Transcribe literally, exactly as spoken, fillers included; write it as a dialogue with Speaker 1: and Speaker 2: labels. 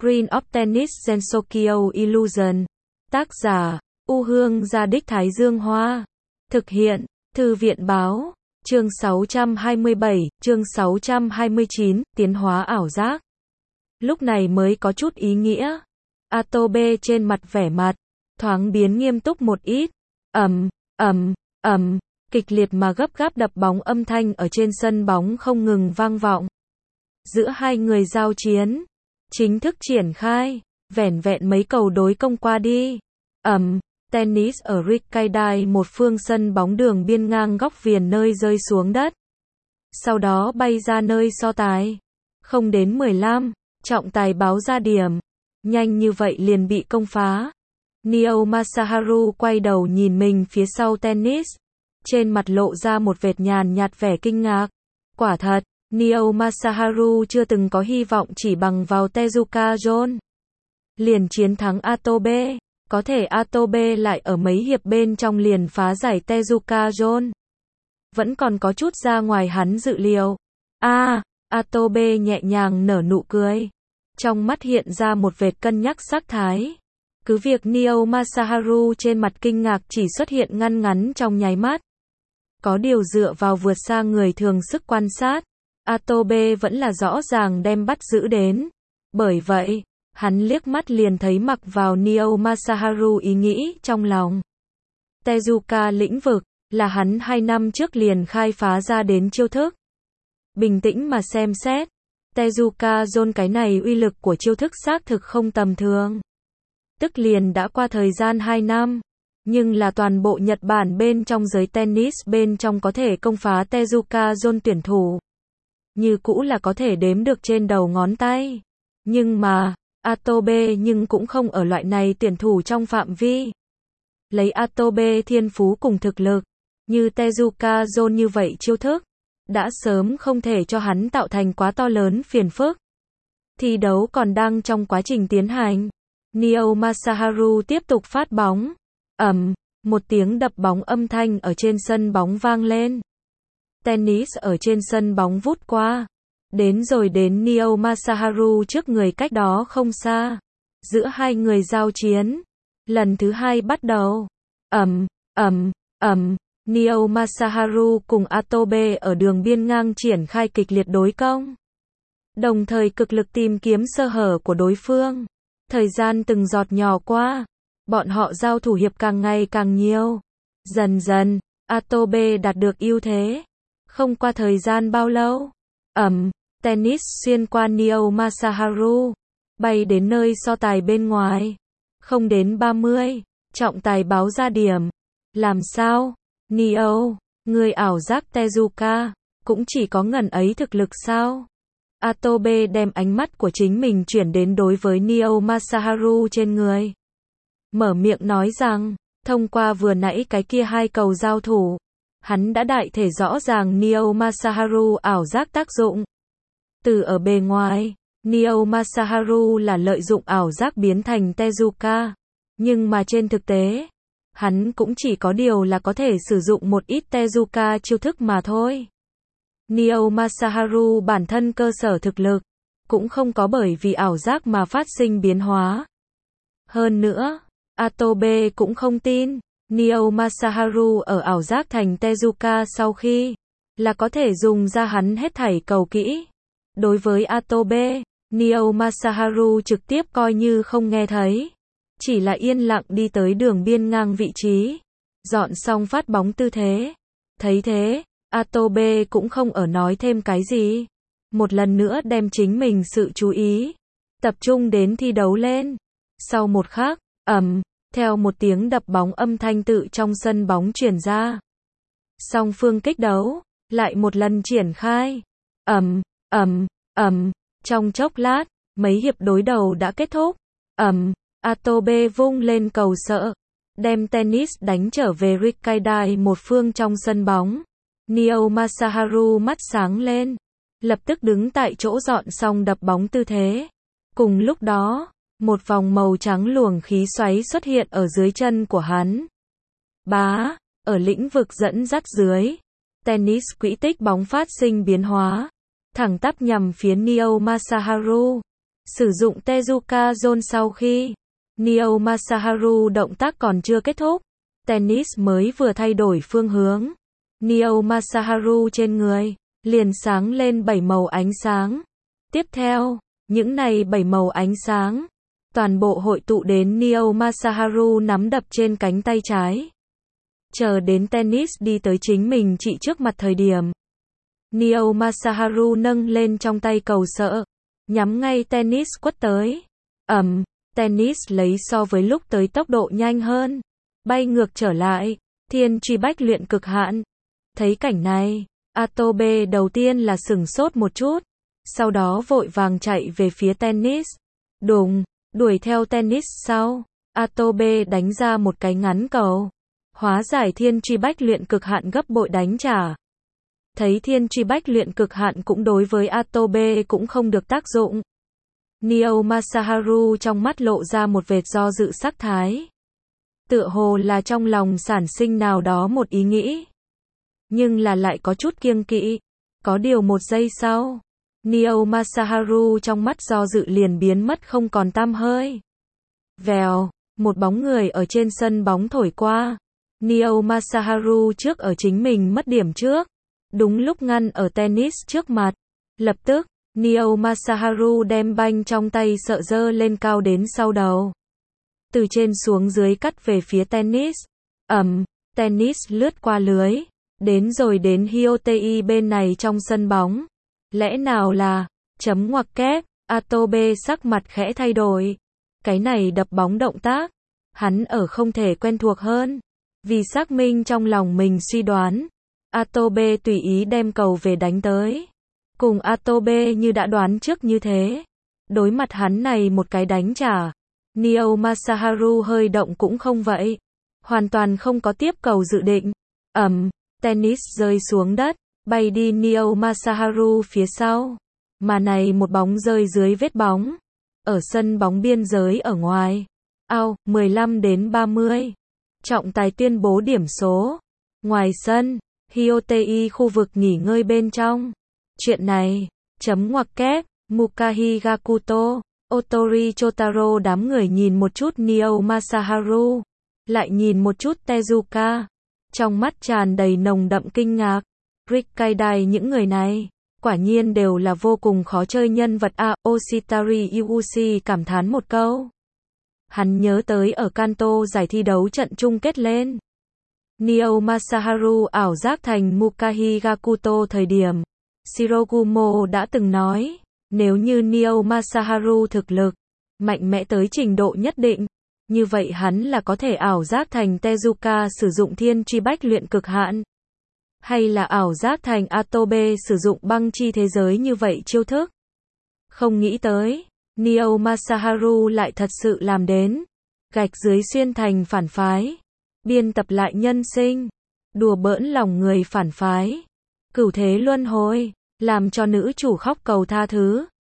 Speaker 1: Screen of Tennis Gensokyo Illusion. Tác giả, U Hương Gia Đích Thái Dương Hoa. Thực hiện, Thư viện Báo. Chương sáu trăm hai mươi bảy, chương sáu trăm hai mươi chín, tiến hóa ảo giác. Lúc này mới có chút ý nghĩa. Atobe trên mặt vẻ mặt, thoáng biến nghiêm túc một ít. Ầm, ầm, ầm, kịch liệt mà gấp gáp đập bóng âm thanh ở trên sân bóng không ngừng vang vọng. Giữa hai người giao chiến, chính thức triển khai, vẻn vẹn mấy cầu đối công qua đi. Ầm, tennis ở Rikkaidai, một phương sân bóng đường biên ngang góc viền nơi rơi xuống đất. Sau đó bay ra nơi so tài. Không đến mười lăm, trọng tài báo ra điểm. Nhanh như vậy liền bị công phá. Nio Masaharu quay đầu nhìn mình phía sau tennis. Trên mặt lộ ra một vệt nhàn nhạt vẻ kinh ngạc. Quả thật, Nio Masaharu chưa từng có hy vọng chỉ bằng vào Tezuka John liền chiến thắng Atobe. Có thể Atobe lại ở mấy hiệp bên trong liền phá giải Tezuka John. Vẫn còn có chút ra ngoài hắn dự liệu. A, à, Atobe nhẹ nhàng nở nụ cười. Trong mắt hiện ra một vệt cân nhắc sắc thái. Cứ việc Nio Masaharu trên mặt kinh ngạc chỉ xuất hiện ngăn ngắn trong nháy mắt. Có điều dựa vào vượt xa người thường sức quan sát, Atobe vẫn là rõ ràng đem bắt giữ đến. Bởi vậy, hắn liếc mắt liền thấy mặc vào Nio Masaharu ý nghĩ trong lòng. Tezuka lĩnh vực, là hắn hai năm trước liền khai phá ra đến chiêu thức. Bình tĩnh mà xem xét, Tezuka John cái này uy lực của chiêu thức xác thực không tầm thường. Tức liền đã qua thời gian hai năm, nhưng là toàn bộ Nhật Bản bên trong giới tennis bên trong có thể công phá Tezuka John tuyển thủ. Như cũ là có thể đếm được trên đầu ngón tay. Nhưng mà, Atobe nhưng cũng không ở loại này tuyển thủ trong phạm vi. Lấy Atobe thiên phú cùng thực lực, như Tezuka John như vậy chiêu thức, đã sớm không thể cho hắn tạo thành quá to lớn phiền phức. Thi đấu còn đang trong quá trình tiến hành. Nio Masaharu tiếp tục phát bóng. Ầm, một tiếng đập bóng âm thanh ở trên sân bóng vang lên. Tennis ở trên sân bóng vút qua. Đến rồi đến Nio Masaharu trước người cách đó không xa. Giữa hai người giao chiến. Lần thứ hai bắt đầu. Ầm, ầm, ầm. Nio Masaharu cùng Atobe ở đường biên ngang triển khai kịch liệt đối công. Đồng thời cực lực tìm kiếm sơ hở của đối phương. Thời gian từng giọt nhỏ qua. Bọn họ giao thủ hiệp càng ngày càng nhiều. Dần dần, Atobe đạt được ưu thế. Không qua thời gian bao lâu. Ẩm, tennis xuyên qua Nio Masaharu. Bay đến nơi so tài bên ngoài. Không đến ba mươi, trọng tài báo ra điểm. Làm sao? Nio, người ảo giác Tezuka, cũng chỉ có ngần ấy thực lực sao? Atobe đem ánh mắt của chính mình chuyển đến đối với Nio Masaharu trên người. Mở miệng nói rằng, thông qua vừa nãy cái kia hai cầu giao thủ, hắn đã đại thể rõ ràng Nio Masaharu ảo giác tác dụng. Từ ở bề ngoài, Nio Masaharu là lợi dụng ảo giác biến thành Tezuka. Nhưng mà trên thực tế, hắn cũng chỉ có điều là có thể sử dụng một ít Tezuka chiêu thức mà thôi. Nio Masaharu bản thân cơ sở thực lực, cũng không có bởi vì ảo giác mà phát sinh biến hóa. Hơn nữa, Atobe cũng không tin, Nio Masaharu ở ảo giác thành Tezuka sau khi, là có thể dùng ra hắn hết thảy cầu kỹ. Đối với Atobe, Nio Masaharu trực tiếp coi như không nghe thấy. Chỉ là yên lặng đi tới đường biên ngang vị trí. Dọn xong phát bóng tư thế. Thấy thế, Atobe cũng không ở nói thêm cái gì. Một lần nữa đem chính mình sự chú ý tập trung đến thi đấu lên. Sau một khắc, ầm, theo một tiếng đập bóng âm thanh tự trong sân bóng truyền ra. Song phương kích đấu lại một lần triển khai. Ầm, ầm, ầm, trong chốc lát, mấy hiệp đối đầu đã kết thúc. Ầm, Atobe vung lên cầu sợ, đem tennis đánh trở về Rikkaidai một phương trong sân bóng. Nio Masaharu mắt sáng lên, lập tức đứng tại chỗ dọn xong đập bóng tư thế. Cùng lúc đó, một vòng màu trắng luồng khí xoáy xuất hiện ở dưới chân của hắn. Bá, ở lĩnh vực dẫn dắt dưới, tennis quỹ tích bóng phát sinh biến hóa, thẳng tắp nhằm phía Nio Masaharu. Sử dụng Tezuka Zone sau khi Naoto Masaharu động tác còn chưa kết thúc, tennis mới vừa thay đổi phương hướng. Naoto Masaharu trên người liền sáng lên bảy màu ánh sáng. Tiếp theo, những này bảy màu ánh sáng toàn bộ hội tụ đến Naoto Masaharu nắm đập trên cánh tay trái. Chờ đến tennis đi tới chính mình chỉ trước mặt thời điểm, Naoto Masaharu nâng lên trong tay cầu sợ, nhắm ngay tennis quất tới. Ầm, tennis lấy so với lúc tới tốc độ nhanh hơn, bay ngược trở lại, thiên truy bách luyện cực hạn. Thấy cảnh này, Atobe đầu tiên là sửng sốt một chút, sau đó vội vàng chạy về phía tennis. Đùng, đuổi theo tennis sau, Atobe đánh ra một cái ngắn cầu, hóa giải thiên truy bách luyện cực hạn gấp bội đánh trả. Thấy thiên truy bách luyện cực hạn cũng đối với Atobe cũng không được tác dụng. Naoto Masaharu trong mắt lộ ra một vệt do dự sắc thái. Tựa hồ là trong lòng sản sinh nào đó một ý nghĩ. Nhưng là lại có chút kiêng kỵ. Có điều một giây sau, Naoto Masaharu trong mắt do dự liền biến mất không còn tăm hơi. Vèo, một bóng người ở trên sân bóng thổi qua. Naoto Masaharu trước ở chính mình mất điểm trước. Đúng lúc ngăn ở tennis trước mặt. Lập tức, Naoto Masaharu đem banh trong tay sợ dơ lên cao đến sau đầu. Từ trên xuống dưới cắt về phía tennis. Ầm, tennis lướt qua lưới. Đến rồi đến Hyotei bên này trong sân bóng. Lẽ nào là, chấm ngoặc kép, Atobe sắc mặt khẽ thay đổi. Cái này đập bóng động tác, hắn ở không thể quen thuộc hơn. Vì xác minh trong lòng mình suy đoán, Atobe tùy ý đem cầu về đánh tới. Cùng Atobe như đã đoán trước như thế. Đối mặt hắn này một cái đánh trả, Naoto Masaharu hơi động cũng không vậy. Hoàn toàn không có tiếp cầu dự định. Ầm, tennis rơi xuống đất, bay đi Naoto Masaharu phía sau. Mà này một bóng rơi dưới vết bóng. Ở sân bóng biên giới ở ngoài. Out, mười lăm đến ba mươi. Trọng tài tuyên bố điểm số. Ngoài sân, Hyotei khu vực nghỉ ngơi bên trong. Chuyện này, chấm ngoặc kép, Mukahi Gakuto, Otori Chotaro đám người nhìn một chút Naoto Masaharu, lại nhìn một chút Tezuka, trong mắt tràn đầy nồng đậm kinh ngạc. Rikkaidai những người này, quả nhiên đều là vô cùng khó chơi nhân vật a. Oshitari Yuushi cảm thán một câu. Hắn nhớ tới ở Kanto giải thi đấu trận chung kết lên. Naoto Masaharu ảo giác thành Mukahi Gakuto thời điểm. Shirogumo đã từng nói, nếu như Naoto Masaharu thực lực mạnh mẽ tới trình độ nhất định, như vậy hắn là có thể ảo giác thành Tezuka sử dụng thiên truy bách luyện cực hạn, hay là ảo giác thành Atobe sử dụng băng chi thế giới như vậy chiêu thức. Không nghĩ tới, Naoto Masaharu lại thật sự làm đến, gạch dưới xuyên thành phản phái, biên tập lại nhân sinh, đùa bỡn lòng người phản phái, cửu thế luân hồi, làm cho nữ chủ khóc cầu tha thứ.